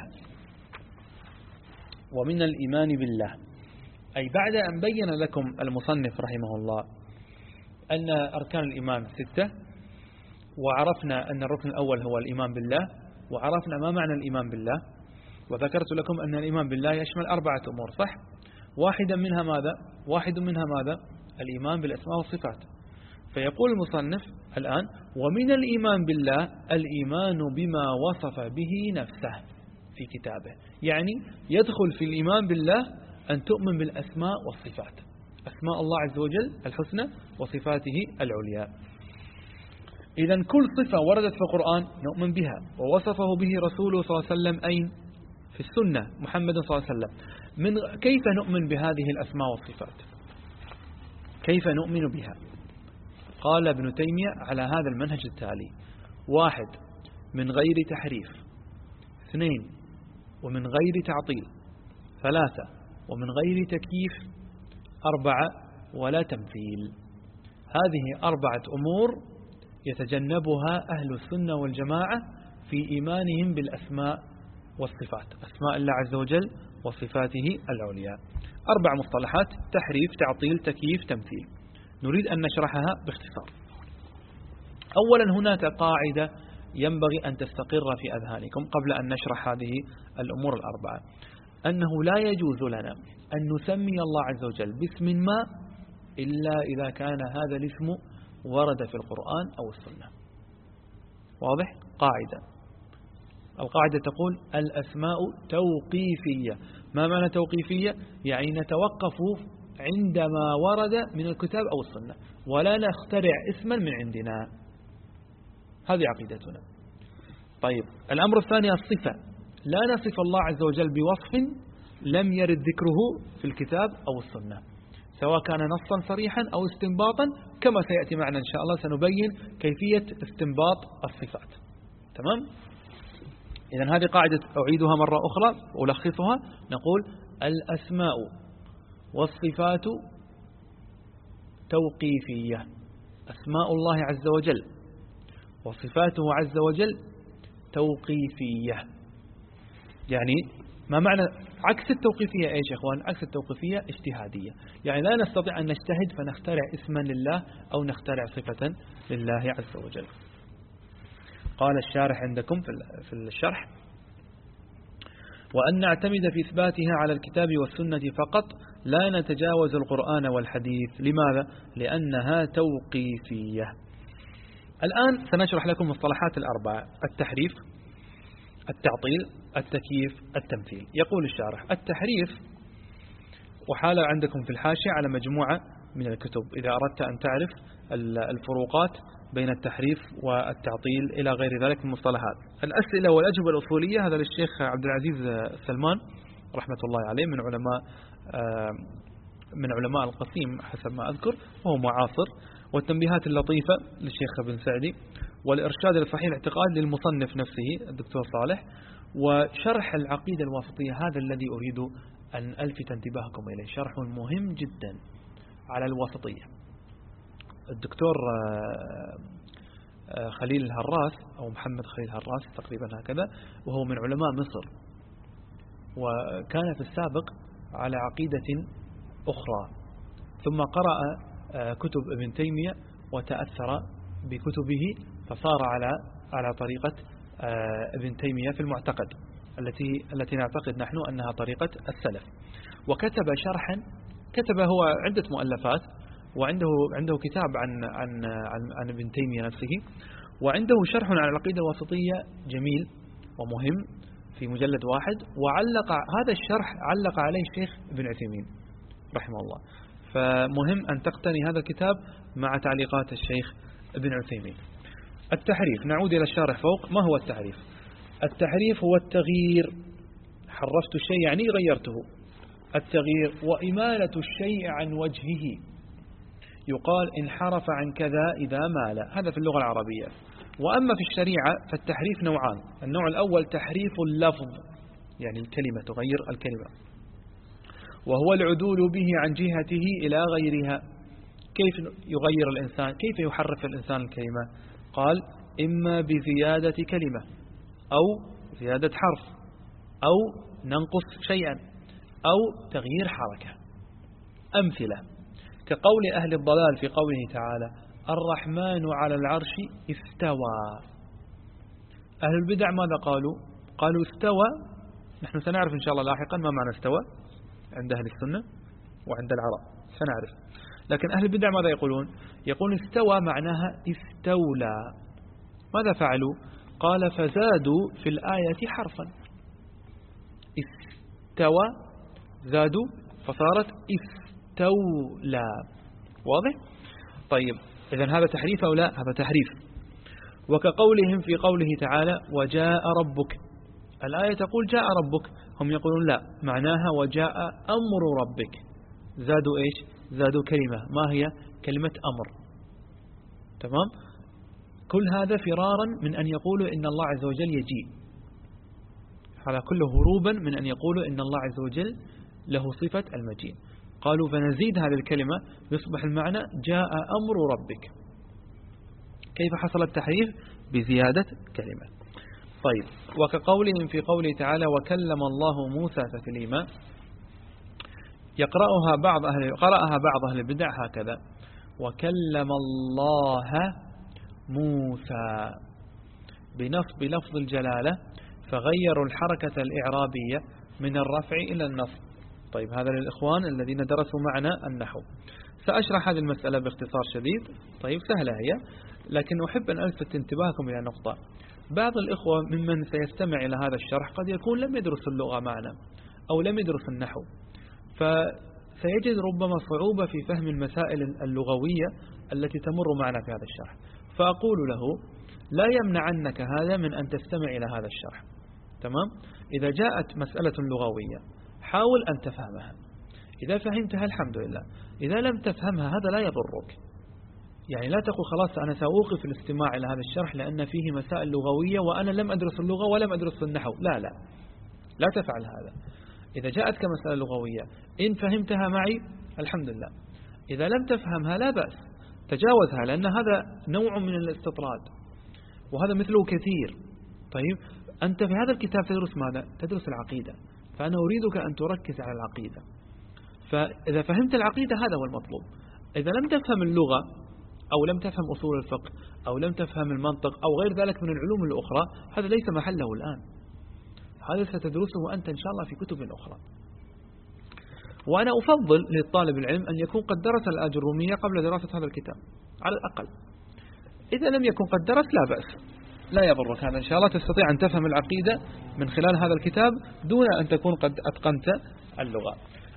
ومن الإيمان بالله أي بعد أن بين لكم المصنف رحمه الله أن أركان الإيمان ستة، وعرفنا أن الركن الأول هو الإيمان بالله، وعرفنا ما معنى الإيمان بالله، وذكرت لكم أن الإيمان بالله يشمل أربعة أمور، صح؟ واحدا منها ماذا؟ واحد منها ماذا؟ الإيمان بالأسماء والصفات. فيقول المصنف الآن ومن الإيمان بالله الإيمان بما وصف به نفسه في كتابه. يعني يدخل في الإيمان بالله أن تؤمن بالأسماء والصفات، أسماء الله عز وجل الحسنى وصفاته العليا. إذن كل صفة وردت في القرآن نؤمن بها، ووصفه به رسوله صلى الله عليه وسلم أين؟ في السنة محمد صلى الله عليه وسلم. من كيف نؤمن بهذه الأسماء والصفات؟ كيف نؤمن بها؟ قال ابن تيمية على هذا المنهج التالي: واحد، من غير تحريف. اثنين، ومن غير تعطيل. ثلاثة، ومن غير تكييف. أربعة، ولا تمثيل. هذه أربعة أمور يتجنبها أهل السنة والجماعة في إيمانهم بالأسماء والصفات، أسماء الله عز وجل وصفاته العليا. أربع مصطلحات: تحريف، تعطيل، تكييف، تمثيل. نريد أن نشرحها باختصار. أولا هناك قاعدة ينبغي أن تستقر في أذهانكم قبل أن نشرح هذه الأمور الأربعة، أنه لا يجوز لنا أن نسمي الله عز وجل باسم ما إلا إذا كان هذا الاسم ورد في القرآن أو السنة. واضح؟ قاعدة. القاعدة تقول الأسماء توقيفية. ما معنى توقيفية؟ يعني نتوقف عندما ورد من الكتاب أو السنة، ولا نخترع اسما من عندنا. هذه عقيدتنا. طيب الأمر الثاني الصفة. لا نصف الله عز وجل بوصف لم يرد ذكره في الكتاب أو السنة، سواء كان نصا صريحا أو استنباطا، كما سيأتي معنا إن شاء الله سنبين كيفية استنباط الصفات. تمام؟ إذن هذه قاعدة أعيدها مرة أخرى وألخصها. نقول الأسماء والصفات توقيفية. أسماء الله عز وجل وصفاته عز وجل توقيفية. يعني ما معنى عكس التوقيفية؟ ايش يا اخوان؟ عكس التوقيفية اجتهادية. يعني لا نستطيع أن نجتهد فنخترع اسما لله أو نخترع صفة لله عز وجل. قال الشارح عندكم في الشرح: وأن نعتمد في إثباتها على الكتاب والسنة فقط، لا نتجاوز القرآن والحديث. لماذا؟ لأنها توقيفية. الآن سنشرح لكم مصطلحات الأربعة: التحريف، التعطيل، التكييف، التمثيل. يقول الشارح: التحريف، وحال عندكم في الحاشية على مجموعة من الكتب إذا أردت أن تعرف الفروقات بين التحريف والتعطيل إلى غير ذلك من المصطلحات. الأسئلة والأجوبة الأصولية هذا للشيخ عبد العزيز سلمان رحمة الله عليه، من علماء من علماء القصيم حسب ما أذكر وهو معاصر. والتنبيهات اللطيفة للشيخ ابن سعدي، والإرشاد لصحيح الاعتقاد للمصنف نفسه الدكتور صالح، وشرح العقيدة الواسطية هذا الذي أريد أن ألفت انتباهكم إليه، شرح مهم جدا على الواسطية. الدكتور خليل الهراس أو محمد خليل الهراس تقريبا هكذا، وهو من علماء مصر، وكان في السابق على عقيدة أخرى، ثم قرأ كتب ابن تيمية وتأثر بكتبه فصار على على طريقة ابن تيمية في المعتقد التي التي نعتقد نحن أنها طريقة السلف. وكتب شرحا، كتب هو عدة مؤلفات، وعنده عنده كتاب عن عن عن, عن ابن تيمية نفسه، وعنده شرح على العقيدة الواسطية جميل ومهم في مجلد واحد، وعلق هذا الشرح علق عليه الشيخ ابن عثيمين رحمه الله. فمهم أن تقتني هذا الكتاب مع تعليقات الشيخ ابن عثيمين. التحريف، نعود إلى الشارح فوق. ما هو التحريف؟ التحريف هو التغيير، حرفت الشيء يعني غيرته، التغيير وإمالة الشيء عن وجهه، يقال انحرف عن كذا إذا مال، هذا في اللغة العربية. وأما في الشريعة فالتحريف نوعان، النوع الأول تحريف اللفظ، يعني الكلمة تغير الكلمة، وهو العدول به عن جهته إلى غيرها. كيف يغير الإنسان، كيف يحرف الإنسان الكلمة؟ قال إما بزيادة كلمة أو زيادة حرف أو ننقص شيئا أو تغيير حركة. أمثلة كقول أهل الضلال في قوله تعالى الرحمن على العرش استوى. أهل البدع ماذا قالوا؟ قالوا استوى، نحن سنعرف إن شاء الله لاحقا ما معنى استوى عند أهل السنة وعند العرب سنعرف، لكن أهل البدع ماذا يقولون؟ يقول استوى معناها استولى. ماذا فعلوا؟ قال فزادوا في الآية حرفا، استوى زادوا فصارت استولى. واضح؟ طيب إذن هذا تحريف أو لا؟ هذا تحريف. وكقولهم في قوله تعالى وجاء ربك، الآية تقول جاء ربك، هم يقولون لا معناها وجاء أمر ربك، زادوا إيش؟ زادوا كلمة، ما هي؟ كلمة أمر. تمام؟ كل هذا فرارا من أن يقولوا إن الله عز وجل يجيء، على كل هروبا من أن يقولوا إن الله عز وجل له صفة المجيء. قالوا فنزيد هذه الكلمة يصبح المعنى جاء أمر ربك. كيف حصل التحريف؟ بزيادة كلمة. طيب وكقولهم في قوله تعالى وكلم الله موسى تكليما، يقرأها بعض أهل قرأها بعض أهل البدع هكذا وكلم الله موسى بنصب لفظ الجلالة، فغيروا الحركة الإعرابية من الرفع إلى النصب. طيب هذا للإخوان الذين درسوا معنا النحو. سأشرح هذه المسألة باختصار شديد. طيب سهلة هي، لكن أحب أن ألفت انتباهكم إلى نقطة. بعض الإخوة ممن سيستمع إلى هذا الشرح قد يكون لم يدرس اللغة معنا أو لم يدرس النحو، فسيجد ربما صعوبة في فهم المسائل اللغوية التي تمر معنا في هذا الشرح. فأقول له لا يمنعنك هذا من أن تستمع إلى هذا الشرح. تمام؟ إذا جاءت مسألة لغوية حاول أن تفهمها، إذا فهمتها الحمد لله، إذا لم تفهمها هذا لا يضرك. يعني لا تقول خلاص أنا سأوقف الاستماع إلى هذا الشرح لأن فيه مسائل لغوية وأنا لم أدرس اللغة ولم أدرس النحو. لا لا لا تفعل هذا. إذا جاءتك مسألة لغوية إن فهمتها معي الحمد لله، إذا لم تفهمها لا بأس، تجاوزها، لأن هذا نوع من الاستطراد وهذا مثله كثير. طيب أنت في هذا الكتاب تدرس ماذا؟ تدرس العقيدة، فأنا أريدك أن تركز على العقيدة. فإذا فهمت العقيدة هذا هو المطلوب. إذا لم تفهم اللغة أو لم تفهم أصول الفقه أو لم تفهم المنطق أو غير ذلك من العلوم الأخرى هذا ليس محله الآن، هذا ستدرسه أنت إن شاء الله في كتب أخرى. وأنا أفضل للطالب العلم أن يكون قد درس الآجرومية قبل دراسة هذا الكتاب على الأقل. إذا لم يكن قد درس لا بأس، لا يضرك هذا، إن شاء الله تستطيع أن تفهم العقيدة من خلال هذا الكتاب دون أن تكون قد أتقنت اللغة.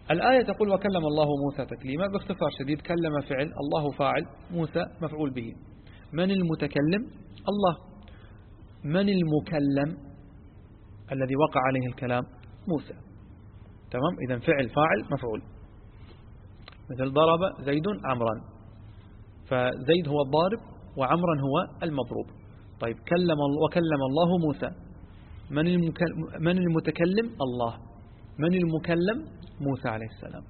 الآية تقول وكلم الله موسى تكليما، باختصار شديد كلم فعل، الله فاعل، موسى مفعول به. من المتكلم؟ الله. من المكلم الذي وقع عليه الكلام؟ موسى. تمام. إذن فعل فاعل مفعول. مثل ضرب زيد عمرا، فزيد هو الضارب وعمرا هو المضروب. طيب كلم وكلم الله موسى، من من المتكلم؟ الله. من المكلم؟ موسى عليه السلام.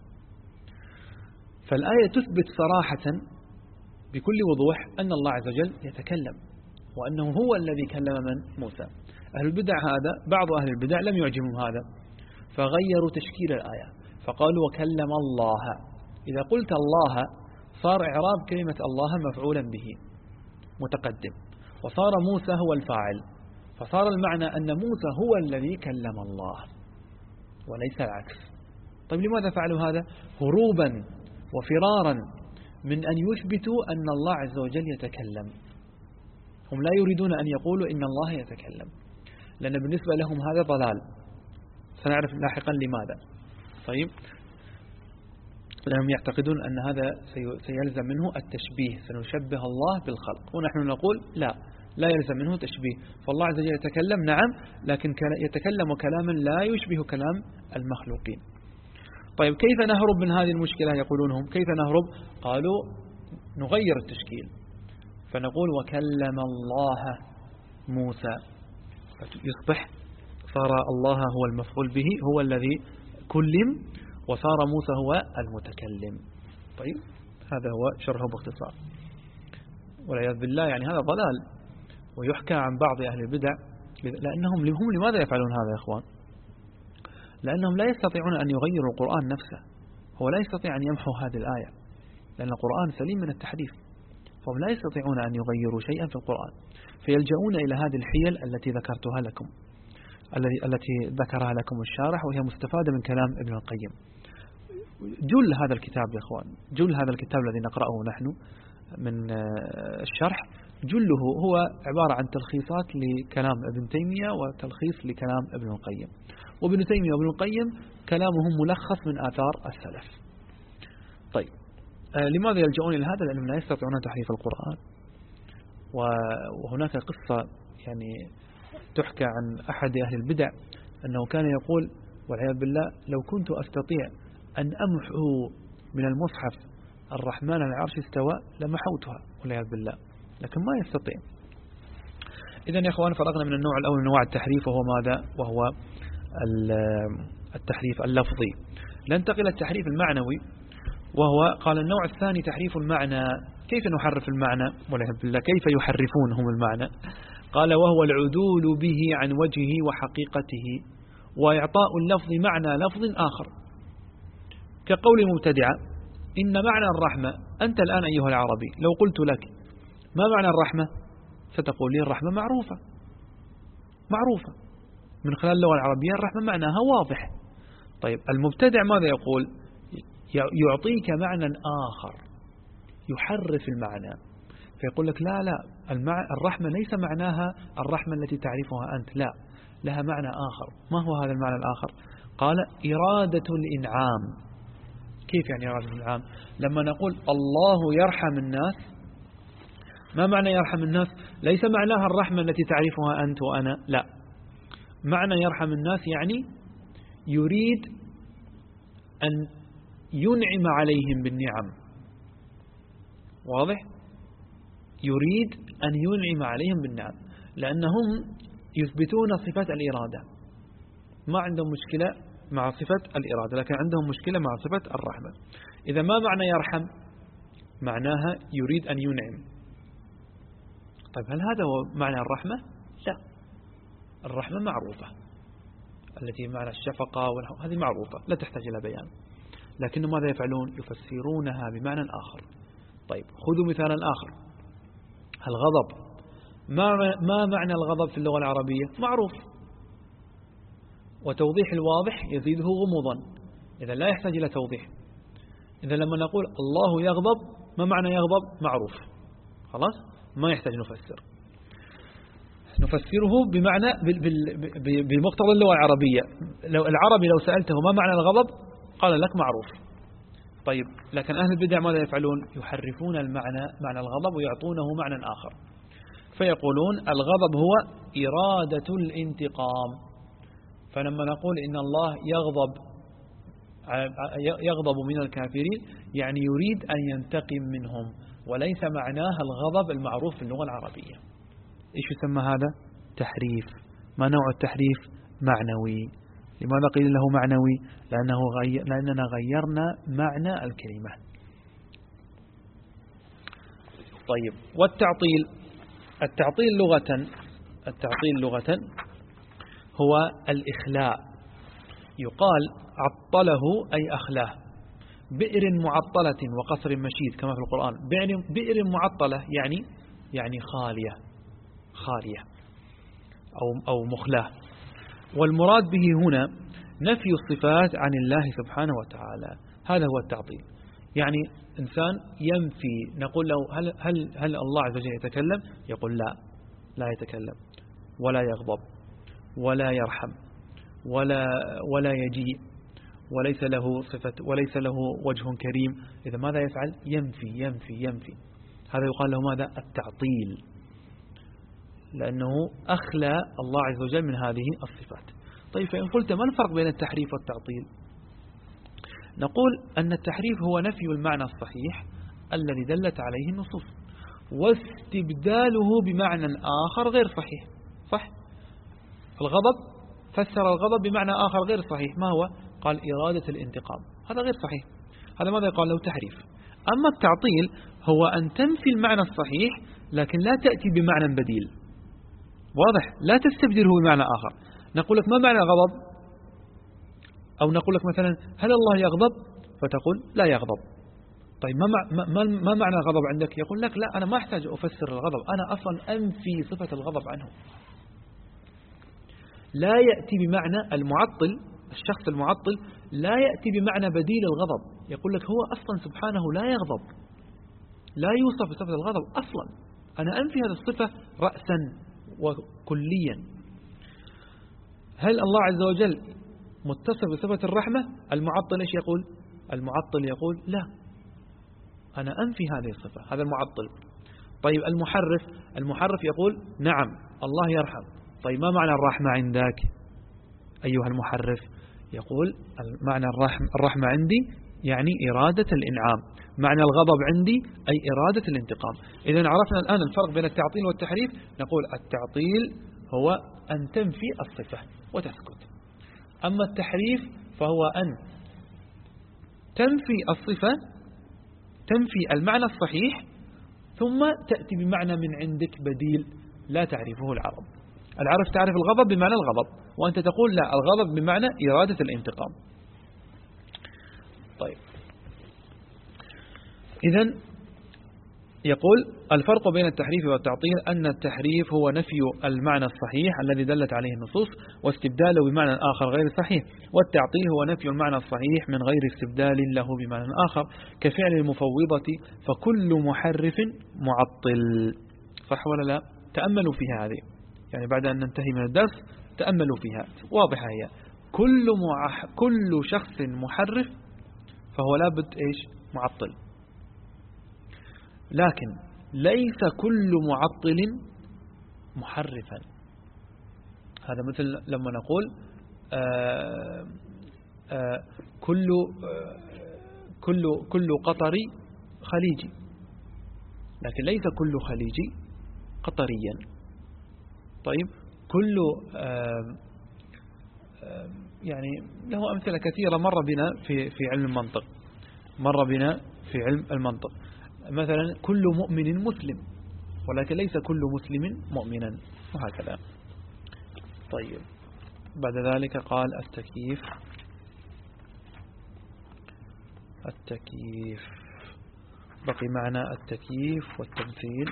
فالآية تثبت صراحة بكل وضوح أن الله عز وجل يتكلم، وأنه هو الذي كلم من؟ موسى. أهل البدع هذا بعض أهل البدع لم يعجبهم هذا، فغيروا تشكيل الآية فقالوا وكلم الله. إذا قلت الله صار إعراب كلمة الله مفعولا به متقدم، وصار موسى هو الفاعل، فصار المعنى أن موسى هو الذي كلم الله وليس العكس. طيب لماذا فعلوا هذا؟ هروبا وفرارا من أن يثبتوا أن الله عز وجل يتكلم. هم لا يريدون أن يقولوا إن الله يتكلم، لأن بالنسبة لهم هذا ضلال، سنعرف لاحقا لماذا. طيب لأنهم يعتقدون أن هذا سيلزم منه التشبيه، سنشبه الله بالخلق، ونحن نقول لا، لا يلزم منه تشبيه. فالله عز وجل يتكلم نعم، لكن يتكلم كلاما لا يشبه كلام المخلوقين. طيب كيف نهرب من هذه المشكلة؟ يقولون هم كيف نهرب؟ قالوا نغير التشكيل فنقول وكلم الله موسى، يصبح صار الله هو المفعول به، هو الذي كلم، وصار موسى هو المتكلم. طيب هذا هو شرحه باختصار، والعياذ بالله يعني هذا ضلال. ويحكى عن بعض أهل البدع لأنهم هم لماذا يفعلون هذا يا إخوان؟ لأنهم لا يستطيعون أن يغيروا القرآن نفسه، هو لا يستطيع أن يمحو هذه الآية لأن القرآن سليم من التحريف، فهم لا يستطيعون أن يغيروا شيئا في القرآن، فيلجؤون إلى هذه الحيل التي ذكرتها لكم، التي ذكرها لكم الشارح، وهي مستفادة من كلام ابن القيم. جل هذا الكتاب يا إخوان، جل هذا الكتاب الذي نقرأه نحن من الشرح، جله هو عبارة عن تلخيصات لكلام ابن تيمية وتلخيص لكلام ابن القيم، وابن تيمية وابن القيم كلامهم ملخص من آثار السلف. طيب آه لماذا يلجؤون إلى هذا؟ لأنهم لا يستطيعون تحريف القرآن. وهناك قصة يعني تحكى عن أحد أهل البدع أنه كان يقول والعياذ بالله لو كنت أستطيع أن أمحو من المصحف الرحمن على العرش استوى لمحوتها والعياذ بالله، لكن ما يستطيع. إذن يا أخوان فرقنا من النوع الأول من أنواع التحريف، وهو ماذا؟ وهو التحريف اللفظي. ننتقل إلى التحريف المعنوي، وهو قال النوع الثاني تحريف المعنى. كيف نحرف المعنى؟ والعياذ بالله كيف يحرفون هم المعنى؟ قال وهو العدول به عن وجهه وحقيقته، وإعطاء اللفظ معنى لفظ آخر، كقول المبتدعة إن معنى الرحمة. أنت الآن أيها العربي لو قلت لك ما معنى الرحمة؟ ستقول لي الرحمة معروفة معروفة من خلال اللغة العربية، الرحمة معناها واضح. طيب المبتدع ماذا يقول؟ يعطيك معنى آخر، يحرف المعنى، فيقول لك لا لا الرحمة ليس معناها الرحمة التي تعرفها أنت، لا، لها معنى آخر. ما هو هذا المعنى الآخر؟ قال إرادة الإنعام. كيف يعني إرادة الإنعام؟ لما نقول الله يرحم الناس، ما معنى يرحم الناس؟ ليس معناها الرحمة التي تعرفها أنت وأنا، لا، معنى يرحم الناس يعني يريد أن ينعم عليهم بالنعم. واضح؟ يريد أن ينعم عليهم بالنعم، لأنهم يثبتون صفة الإرادة، ما عندهم مشكلة مع صفة الإرادة، لكن عندهم مشكلة مع صفة الرحمة. إذا ما معنى يرحم؟ معناها يريد أن ينعم. طيب هل هذا هو معنى الرحمة؟ لا، الرحمة معروفة، التي معنى الشفقة هذه معروفة لا تحتاج إلى بيان، لكن ماذا يفعلون؟ يفسرونها بمعنى آخر. طيب خذوا مثالا آخر، الغضب. ما ما معنى الغضب في اللغة العربية؟ معروف، وتوضيح الواضح يزيده غموضا، إذا لا يحتاج إلى توضيح. إذا لما نقول الله يغضب، ما معنى يغضب؟ معروف، خلاص ما يحتاج نفسر، نفسره بمعنى بمقتضى اللغة العربية. لو العربي لو سألته ما معنى الغضب قال لك معروف. طيب لكن أهل البدع ماذا يفعلون؟ يحرفون المعنى معنى الغضب ويعطونه معنى آخر، فيقولون الغضب هو إرادة الانتقام. فلما نقول إن الله يغضب يغضب من الكافرين يعني يريد أن ينتقم منهم، وليس معناها الغضب المعروف في اللغة العربية. إيش يسمى هذا؟ تحريف. ما نوع التحريف؟ معنوي. لماذا قيل له معنوي؟ لأنه غير لأننا غيرنا معنى الكلمة. طيب والتعطيل، التعطيل لغة التعطيل لغة هو الإخلاء. يقال عطله أي أخلاه. بئر معطلة وقصر مشيد كما في القرآن. بئر معطلة يعني يعني خالية خالية أو أو مخلاه. والمراد به هنا نفي الصفات عن الله سبحانه وتعالى. هذا هو التعطيل. يعني إنسان ينفي، نقول له هل هل هل الله عز وجل يتكلم؟ يقول لا، لا يتكلم ولا يغضب ولا يرحم ولا ولا يجيء وليس له صفة وليس له وجه كريم. إذا ماذا يفعل؟ ينفي ينفي ينفي. هذا يقال له ماذا؟ التعطيل، لأنه أخلى الله عز وجل من هذه الصفات. طيب فإن قلت ما الفرق بين التحريف والتعطيل؟ نقول أن التحريف هو نفي المعنى الصحيح الذي دلت عليه النصوص واستبداله بمعنى آخر غير صحيح. صح؟ الغضب فسر الغضب بمعنى آخر غير صحيح. ما هو؟ قال إرادة الانتقام. هذا غير صحيح. هذا ماذا يقال له؟ تحريف. أما التعطيل هو أن تنفي المعنى الصحيح لكن لا تأتي بمعنى بديل. واضح؟ لا تستبدله بمعنى آخر. نقول لك ما معنى غضب؟ أو نقول لك مثلا هل الله يغضب؟ فتقول لا يغضب. طيب ما, ما, ما معنى الغضب عندك؟ يقول لك لا، أنا ما أحتاج أفسر الغضب، أنا أصلا أنفي صفة الغضب عنه. لا يأتي بمعنى المعطل. الشخص المعطل لا يأتي بمعنى بديل الغضب. يقول لك هو أصلا سبحانه لا يغضب، لا يوصف بصفة الغضب أصلا، أنا أنفي هذه الصفة رأسا وكليا. هل الله عز وجل متصف بصفة الرحمة؟ المعطل إيش يقول؟ المعطل يقول لا، أنا أنفي هذه الصفة. هذا المعطل. طيب المحرف، المحرف يقول نعم الله يرحم. طيب ما معنى الرحمة عندك أيها المحرف؟ يقول معنى الرحمة عندي يعني إرادة الإنعام، معنى الغضب عندي أي إرادة الانتقام. إذن عرفنا الآن الفرق بين التعطيل والتحريف. نقول التعطيل هو أن تنفي الصفة وتسكت. أما التحريف فهو أن تنفي الصفة، تنفي المعنى الصحيح ثم تأتي بمعنى من عندك بديل لا تعرفه العرب. العرب تعرف الغضب بمعنى الغضب، وأنت تقول لا، الغضب بمعنى إرادة الانتقام. طيب إذن يقول الفرق بين التحريف والتعطيل أن التحريف هو نفي المعنى الصحيح الذي دلت عليه النصوص واستبداله بمعنى آخر غير صحيح، والتعطيل هو نفي المعنى الصحيح من غير استبدال له بمعنى آخر كفعل المفوضة، فكل محرف معطل. صح ولا لا؟ تأملوا فيها هذه، يعني بعد أن ننتهي من الدرس تأملوا فيها، واضحة هي. كل, مع... كل شخص محرف فهو لابد إيش؟ معطل. لكن ليس كل معطل محرفا. هذا مثل لما نقول آآ آآ كل آآ كل كل قطري خليجي، لكن ليس كل خليجي قطريا. طيب كل آآ آآ يعني له أمثلة كثيرة مر بنا في في علم المنطق، مر بنا في علم المنطق. مثلا كل مؤمن مسلم، ولكن ليس كل مسلم مؤمنا، وهكذا. طيب بعد ذلك قال التكييف. التكييف بقي معنا التكييف والتمثيل.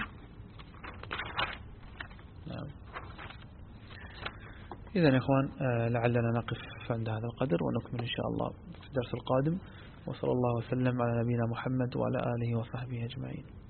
نعم. إذن يا إخوان لعلنا نقف عند هذا القدر ونكمل إن شاء الله في الدرس القادم. وصلى الله وسلم على نبينا محمد وعلى آله وصحبه أجمعين.